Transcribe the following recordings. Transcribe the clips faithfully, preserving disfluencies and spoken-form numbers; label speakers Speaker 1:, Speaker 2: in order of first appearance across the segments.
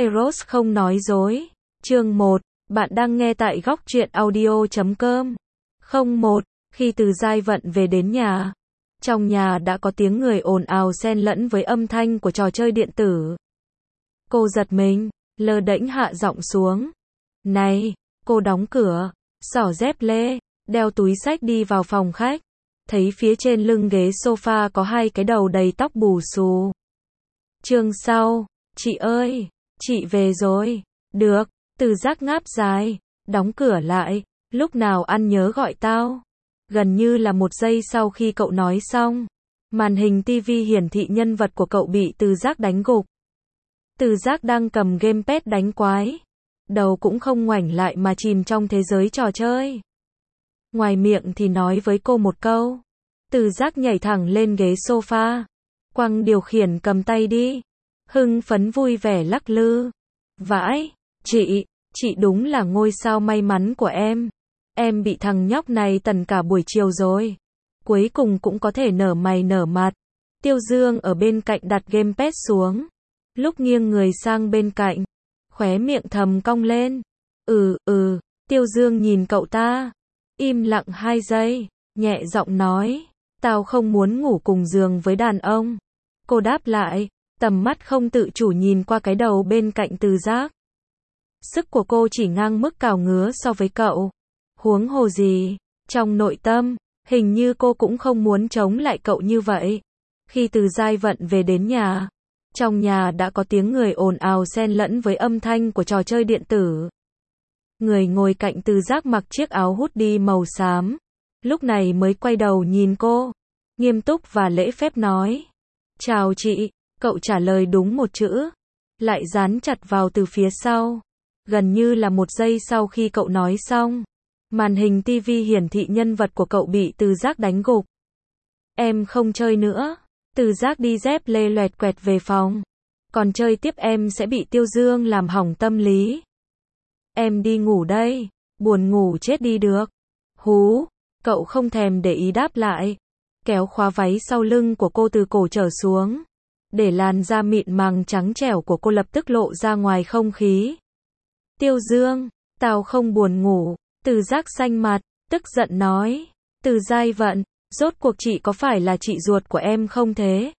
Speaker 1: Eros không nói dối. Chương một. Bạn đang nghe tại góc truyện audio chấm com. Không một. Khi Từ Giai Vận về đến nhà, trong nhà đã có tiếng người ồn ào xen lẫn với âm thanh của trò chơi điện tử. Cô giật mình, lơ đễnh hạ giọng xuống. Này, cô đóng cửa, xỏ dép lê, đeo túi xách đi vào phòng khách. Thấy phía trên lưng ghế sofa có hai cái đầu đầy tóc bù xù. Chương sau. Chị ơi, chị về rồi. Được. Từ Giác ngáp dài, đóng cửa lại. Lúc nào ăn nhớ gọi tao. Gần như là một giây sau khi cậu nói xong, màn hình tivi hiển thị nhân vật của cậu bị Từ Giác đánh gục. Từ Giác đang cầm gamepad đánh quái, đầu cũng không ngoảnh lại mà chìm trong thế giới trò chơi. Ngoài miệng thì nói với cô một câu. Từ Giác nhảy thẳng lên ghế sofa, quăng điều khiển cầm tay đi, hưng phấn vui vẻ lắc lư. Vãi, chị, chị đúng là ngôi sao may mắn của em. Em bị thằng nhóc này tần cả buổi chiều rồi. Cuối cùng cũng có thể nở mày nở mặt. Tiêu Dương ở bên cạnh đặt gamepad xuống. Lúc nghiêng người sang bên cạnh, khóe miệng thầm cong lên. Ừ, ừ, Tiêu Dương nhìn cậu ta. Im lặng hai giây, nhẹ giọng nói. Tao không muốn ngủ cùng giường với đàn ông. Cô đáp lại, tầm mắt không tự chủ nhìn qua cái đầu bên cạnh Từ Giác. Sức của cô chỉ ngang mức cào ngứa so với cậu. Huống hồ gì, trong nội tâm, hình như cô cũng không muốn chống lại cậu như vậy. Khi Từ Giai Vận về đến nhà, trong nhà đã có tiếng người ồn ào xen lẫn với âm thanh của trò chơi điện tử. Người ngồi cạnh Từ Giác mặc chiếc áo hoodie màu xám, lúc này mới quay đầu nhìn cô, nghiêm túc và lễ phép nói. Chào chị, cậu trả lời đúng một chữ, lại dán chặt vào từ phía sau. Gần như là một giây sau khi cậu nói xong, màn hình tivi hiển thị nhân vật của cậu bị Từ Giác đánh gục. Em không chơi nữa. Từ Giác đi dép lê loẹt quẹt về phòng. Còn chơi tiếp em sẽ bị Tiêu Dương làm hỏng tâm lý. Em đi ngủ đây. Buồn ngủ chết đi được. Hú. Cậu không thèm để ý đáp lại. Kéo khóa váy sau lưng của cô từ cổ trở xuống, để làn da mịn màng trắng trẻo của cô lập tức lộ ra ngoài không khí. Tiêu Dương, tao không buồn ngủ. Từ Giác xanh mặt, tức giận nói. Từ Giai Vận, rốt cuộc chị có phải là chị ruột của em không thế?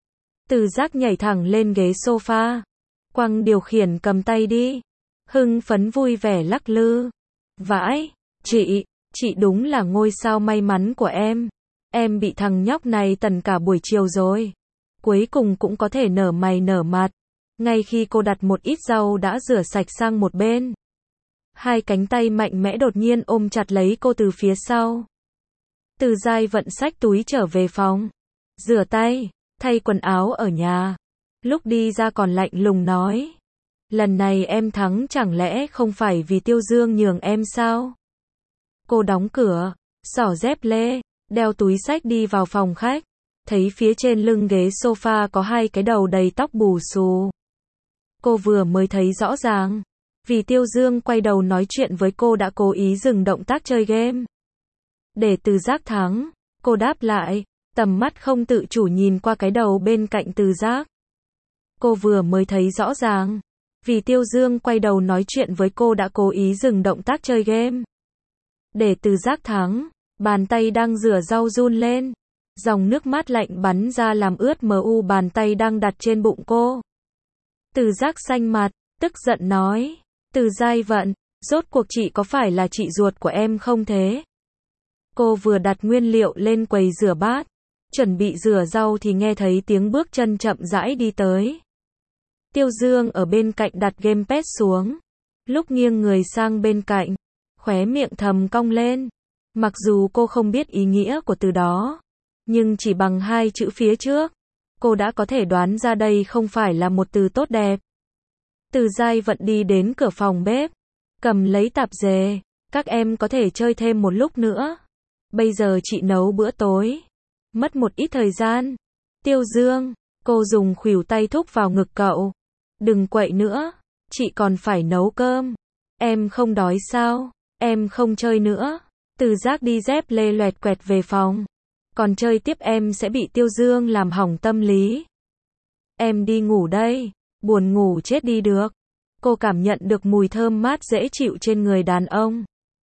Speaker 1: Từ Giác nhảy thẳng lên ghế sofa, quăng điều khiển cầm tay đi, hưng phấn vui vẻ lắc lư. Vãi, chị, chị đúng là ngôi sao may mắn của em. Em bị thằng nhóc này tần cả buổi chiều rồi. Cuối cùng cũng có thể nở mày nở mặt. Ngay khi cô đặt một ít rau đã rửa sạch sang một bên, hai cánh tay mạnh mẽ đột nhiên ôm chặt lấy cô từ phía sau. Từ Giai Vận xách túi trở về phòng, rửa tay, thay quần áo ở nhà. Lúc đi ra còn lạnh lùng nói. Lần này em thắng chẳng lẽ không phải vì Tiêu Dương nhường em sao? Cô đóng cửa, xỏ dép lê, đeo túi xách đi vào phòng khách. Thấy phía trên lưng ghế sofa có hai cái đầu đầy tóc bù xù. Cô vừa mới thấy rõ ràng. Vì Tiêu Dương quay đầu nói chuyện với cô đã cố ý dừng động tác chơi game. Để Từ Giác thắng, cô đáp lại, tầm mắt không tự chủ nhìn qua cái đầu bên cạnh Từ Giác. Cô vừa mới thấy rõ ràng. Vì Tiêu Dương quay đầu nói chuyện với cô đã cố ý dừng động tác chơi game. Để Từ Giác thắng, bàn tay đang rửa rau run lên. Dòng nước mắt lạnh bắn ra làm ướt mờ u bàn tay đang đặt trên bụng cô. Từ Giác xanh mặt, tức giận nói. Từ Giai Vận, rốt cuộc chị có phải là chị ruột của em không thế? Cô vừa đặt nguyên liệu lên quầy rửa bát, chuẩn bị rửa rau thì nghe thấy tiếng bước chân chậm rãi đi tới. Tiêu Dương ở bên cạnh đặt gamepad xuống, lúc nghiêng người sang bên cạnh, khóe miệng thầm cong lên. Mặc dù cô không biết ý nghĩa của từ đó, nhưng chỉ bằng hai chữ phía trước, cô đã có thể đoán ra đây không phải là một từ tốt đẹp. Từ Giai Vận đi đến cửa phòng bếp, cầm lấy tạp dề. Các em có thể chơi thêm một lúc nữa. Bây giờ chị nấu bữa tối. Mất một ít thời gian. Tiêu Dương, cô dùng khuỷu tay thúc vào ngực cậu. Đừng quậy nữa, chị còn phải nấu cơm. Em không đói sao? Em không chơi nữa. Từ Giác đi dép lê loẹt quẹt về phòng. Còn chơi tiếp em sẽ bị Tiêu Dương làm hỏng tâm lý. Em đi ngủ đây. Buồn ngủ chết đi được. Cô cảm nhận được mùi thơm mát dễ chịu trên người đàn ông.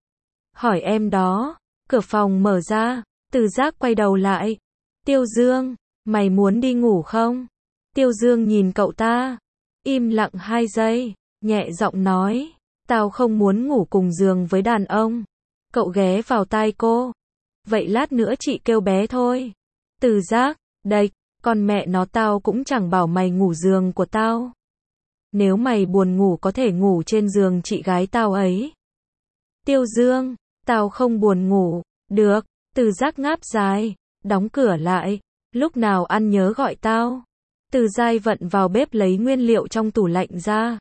Speaker 1: Hỏi em đó. Cửa phòng mở ra. Từ Giác quay đầu lại. Tiêu Dương, mày muốn đi ngủ không? Tiêu Dương nhìn cậu ta. Im lặng hai giây. Nhẹ giọng nói. Tao không muốn ngủ cùng giường với đàn ông. Cậu ghé vào tai cô. Vậy lát nữa chị kêu bé thôi. Từ Giác, đệch, con mẹ nó tao cũng chẳng bảo mày ngủ giường của tao. Nếu mày buồn ngủ có thể ngủ trên giường chị gái tao ấy. Tiêu Dương, tao không buồn ngủ. Được, Từ Giác ngáp dài, đóng cửa lại. Lúc nào ăn nhớ gọi tao. Từ Giai Vận vào bếp lấy nguyên liệu trong tủ lạnh ra.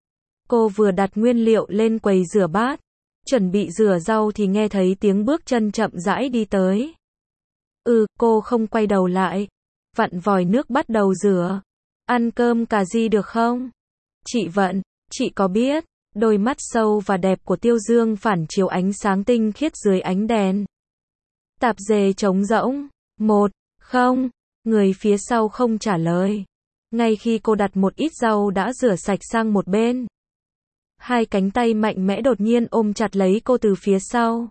Speaker 1: Cô vừa đặt nguyên liệu lên quầy rửa bát, chuẩn bị rửa rau thì nghe thấy tiếng bước chân chậm rãi đi tới. Ừ, cô không quay đầu lại. Vặn vòi nước bắt đầu rửa. Ăn cơm cà ri được không? Chị Vận, chị có biết, đôi mắt sâu và đẹp của Tiêu Dương phản chiếu ánh sáng tinh khiết dưới ánh đèn. Tạp dề trống rỗng. Một, không, người phía sau không trả lời. Ngay khi cô đặt một ít rau đã rửa sạch sang một bên. Hai cánh tay mạnh mẽ đột nhiên ôm chặt lấy cô từ phía sau.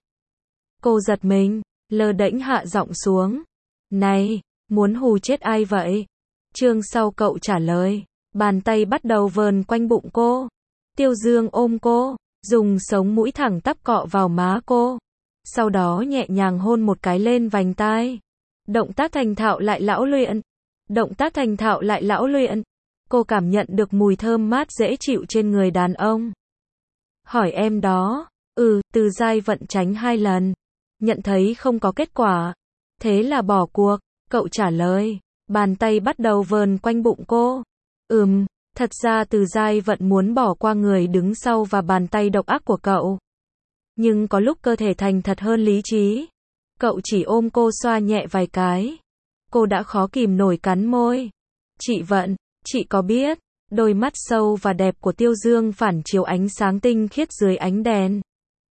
Speaker 1: Cô giật mình, lơ đễnh hạ giọng xuống. Này, muốn hù chết ai vậy? Chương sau cậu trả lời. Bàn tay bắt đầu vờn quanh bụng cô. Tiêu Dương ôm cô, dùng sống mũi thẳng tắp cọ vào má cô. Sau đó nhẹ nhàng hôn một cái lên vành tai. Động tác thành thạo lại lão luyện. Động tác thành thạo lại lão luyện. Cô cảm nhận được mùi thơm mát dễ chịu trên người đàn ông. Hỏi em đó. Ừ, Từ Giai Vận tránh hai lần. Nhận thấy không có kết quả. Thế là bỏ cuộc. Cậu trả lời. Bàn tay bắt đầu vờn quanh bụng cô. Ừm, thật ra Từ Giai Vận muốn bỏ qua người đứng sau và bàn tay độc ác của cậu. Nhưng có lúc cơ thể thành thật hơn lý trí. Cậu chỉ ôm cô xoa nhẹ vài cái. Cô đã khó kìm nổi cắn môi. Chị Vận, chị có biết, đôi mắt sâu và đẹp của Tiêu Dương phản chiếu ánh sáng tinh khiết dưới ánh đèn.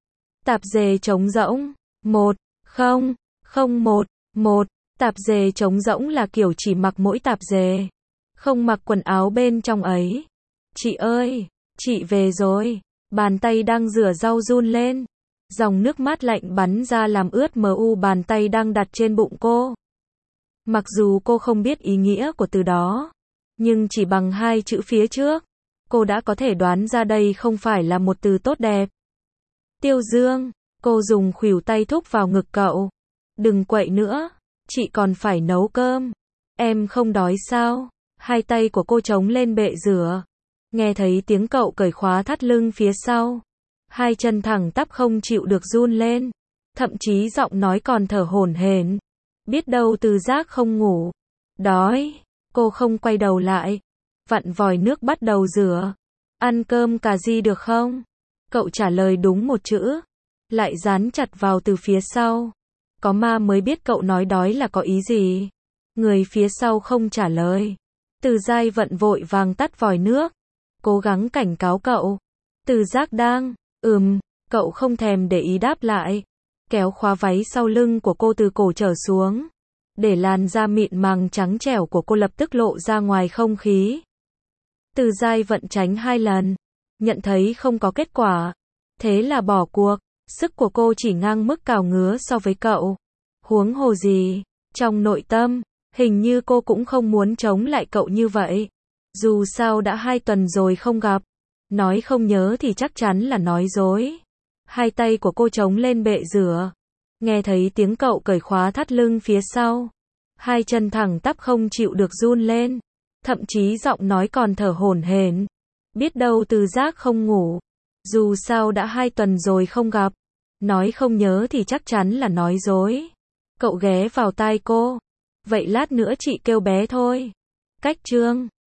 Speaker 1: Tạp dề trống rỗng. Một, không, không một, một. Tạp dề trống rỗng là kiểu chỉ mặc mỗi tạp dề. Không mặc quần áo bên trong ấy. Chị ơi, chị về rồi. Bàn tay đang rửa rau run lên. Dòng nước mát lạnh bắn ra làm ướt mờ u bàn tay đang đặt trên bụng cô. Mặc dù cô không biết ý nghĩa của từ đó, nhưng chỉ bằng hai chữ phía trước, cô đã có thể đoán ra đây không phải là một từ tốt đẹp. Tiêu Dương, cô dùng khuỷu tay thúc vào ngực cậu. Đừng quậy nữa, chị còn phải nấu cơm. Em không đói sao? Hai tay của cô chống lên bệ rửa. Nghe thấy tiếng cậu cởi khóa thắt lưng phía sau. Hai chân thẳng tắp không chịu được run lên. Thậm chí giọng nói còn thở hổn hển. Biết đâu Từ Giác không ngủ. Đói. Cô không quay đầu lại. Vặn vòi nước bắt đầu rửa. Ăn cơm cà ri được không? Cậu trả lời đúng một chữ. Lại dán chặt vào từ phía sau. Có ma mới biết cậu nói đói là có ý gì. Người phía sau không trả lời. Từ Giai Vận vội vàng tắt vòi nước. Cố gắng cảnh cáo cậu. Từ Giác đang. Ừm, cậu không thèm để ý đáp lại. Kéo khóa váy sau lưng của cô từ cổ trở xuống. Để làn da mịn màng trắng trẻo của cô lập tức lộ ra ngoài không khí. Từ Giai Vận tránh hai lần. Nhận thấy không có kết quả. Thế là bỏ cuộc. Sức của cô chỉ ngang mức cào ngứa so với cậu. Huống hồ gì. Trong nội tâm, hình như cô cũng không muốn chống lại cậu như vậy. Dù sao đã hai tuần rồi không gặp. Nói không nhớ thì chắc chắn là nói dối. Hai tay của cô chống lên bệ rửa. Nghe thấy tiếng cậu cởi khóa thắt lưng phía sau. Hai chân thẳng tắp không chịu được run lên. Thậm chí giọng nói còn thở hổn hển. Biết đâu Từ Giác không ngủ. Dù sao đã hai tuần rồi không gặp. Nói không nhớ thì chắc chắn là nói dối. Cậu ghé vào tai cô. Vậy lát nữa chị kêu bé thôi. Cách chương